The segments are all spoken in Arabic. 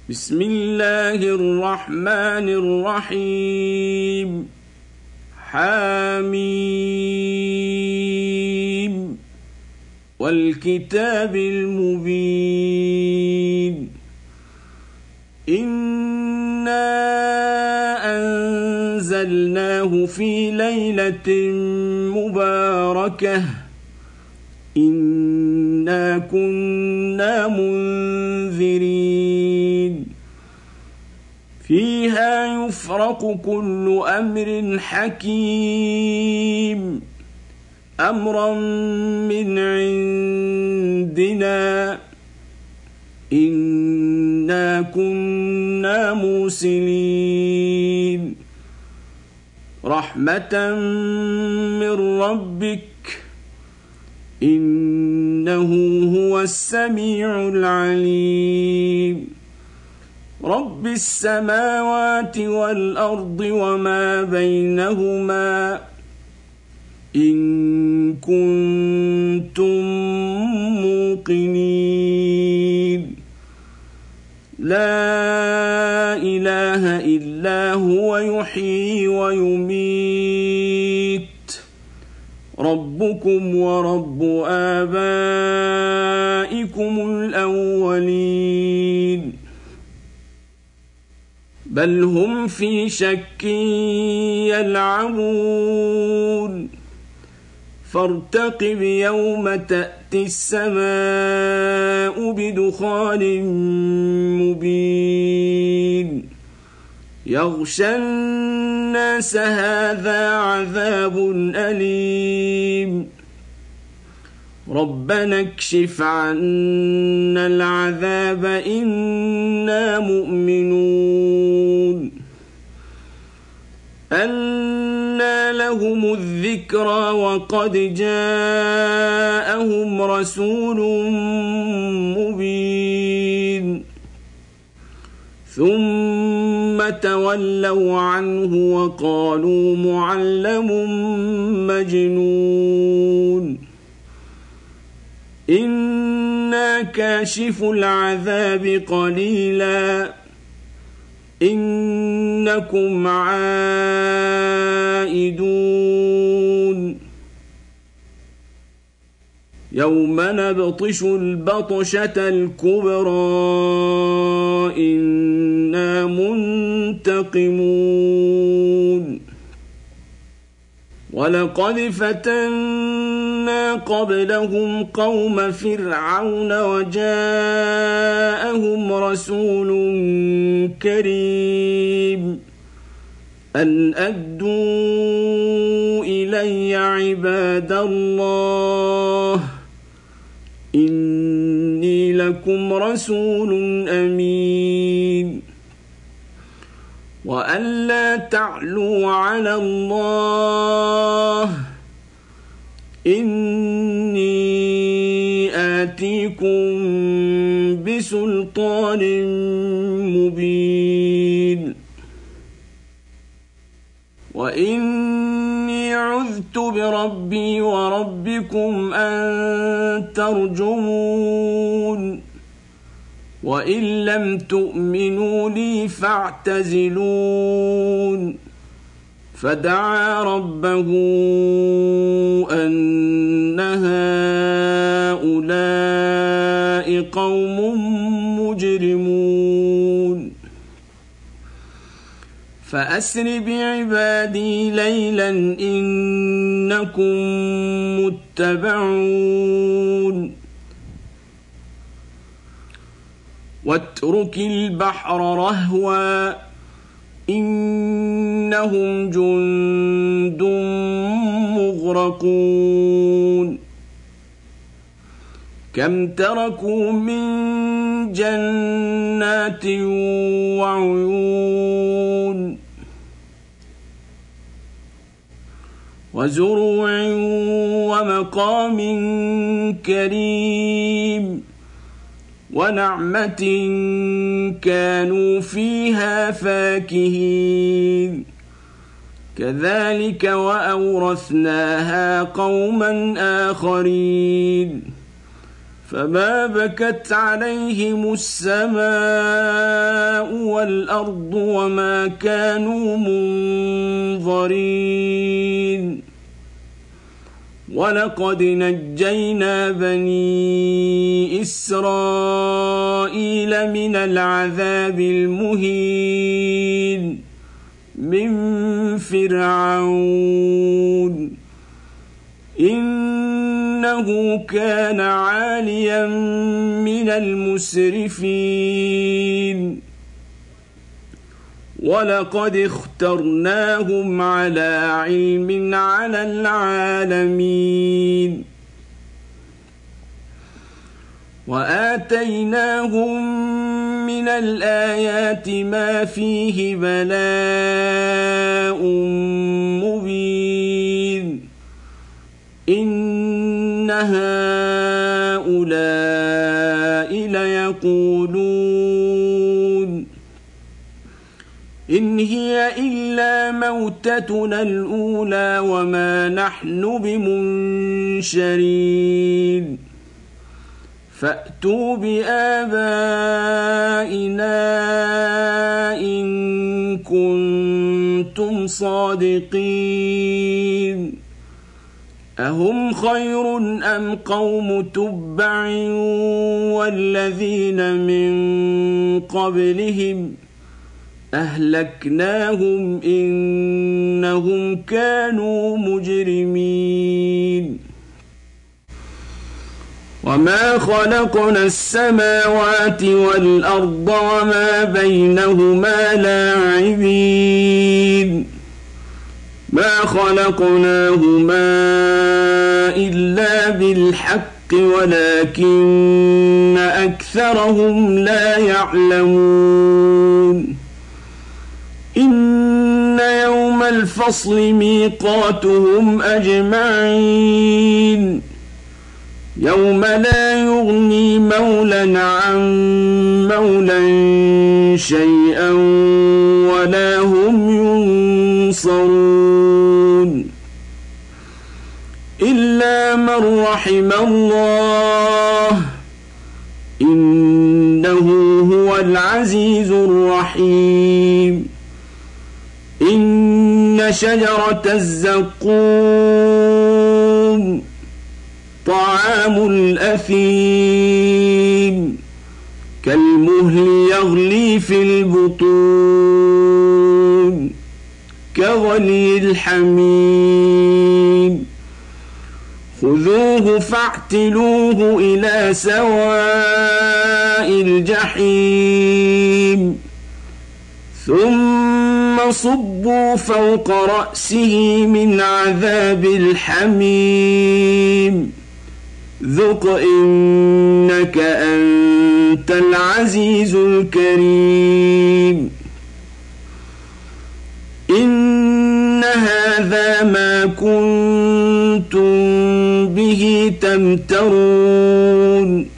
بسم الله الرحمن الرحيم حميم والكتاب المبين إنا أنزلناه في ليلة مباركة إنا كنا منذرين فيها يفرق كل أمر حكيم أمرا من عندنا إنا كنا مرسلين رحمة من ربك إنه هو السميع العليم رب السماوات والأرض وما بينهما إن كنتم موقنين لا إله إلا هو يحيي ويميت ربكم ورب آبائكم الأولين بل هم في شك يلعبون فارتقب يوم تأتي السماء بدخان مبين يغشى الناس هذا عذاب أليم ربنا اكشف عنا العذاب إنا مؤمنون أنى لهم الذكرى وقد جاءهم رسول مبين ثم تولوا عنه وقالوا معلم مجنون إنا كاشف العذاب قليلا إنكم عائدون يوم نبطش البطشة الكبرى إنا منتقمون ولقد فتنا قبلهم قوم فرعون وجاءهم رسول كريم أن أدوا إلي عباد الله إني لكم رسول أمين وأن لا تعلوا على الله إني آتيكم بسلطان مبين وإني عذت بربي وربكم أن ترجمون وإن لم تؤمنوا لي فاعتزلون فدعا ربه أن هؤلاء قوم مجرمون فأسر بعبادي ليلا إنكم متبعون واترك البحر رهوا إنهم جند مغرقون كم تركوا من جنات وعيون وزروع ومقام كريم ونعمة كانوا فيها فاكهين كذلك وأورثناها قوما آخرين فما بكت عليهم السماء والأرض وما كانوا منظرين ولقد نجينا بني إسرائيل من العذاب المهين من فرعون إنه كان عاليا من المسرفين ولقد اخترناهم على علم على العالمين وآتيناهم من الآيات ما فيه بلاء مبين إن هؤلاء ليقولون إن هي إلا موتتنا الأولى وما نحن بمنشرين فأتوا بآبائنا إن كنتم صادقين أهم خير أم قوم تبع والذين من قبلهم أهلكناهم إنهم كانوا مجرمين وما خلقنا السماوات والأرض وما بينهما لاعبين ما خلقناهما إلا بالحق ولكن أكثرهم لا يعلمون إن يوم الفصل ميقاتهم أجمعين يوم لا يغني مولى عن مولى شيئا ولا هم ينصرون إلا من رحم الله إنه هو العزيز الرحيم إن شجرة الزقوم طعام الأثيم كالمهل يغلي في البطون كغلي الحميم خذوه فاعتلوه إلى سواء الجحيم ثم صبوا فوق رأسه من عذاب الحميم ذق إنك أنت العزيز الكريم إن هذا ما كنتم به تمترون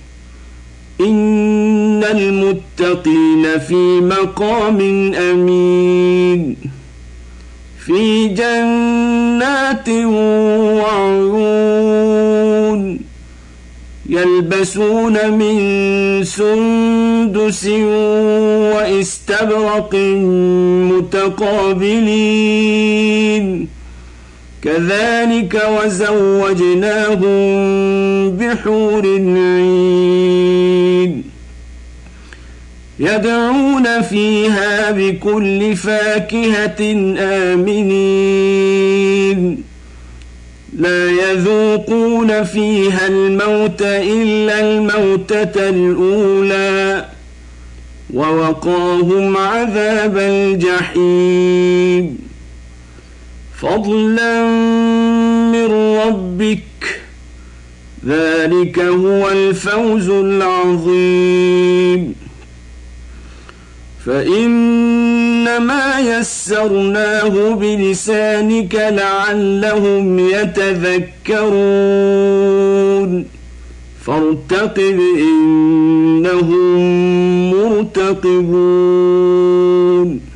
إن المتقين في مقام أمين في جنات وعيون يلبسون من سندس واستبرق متقابلين كذلك وزوجناهم بحور عين يدعون فيها بكل فاكهة آمنين لا يذوقون فيها الموت إلا الموتة الأولى ووقاهم عذاب الجحيم فضلا من ربك ذلك هو الفوز العظيم فإنما يسرناه بلسانك لعلهم يتذكرون فارتقب إنهم مرتقبون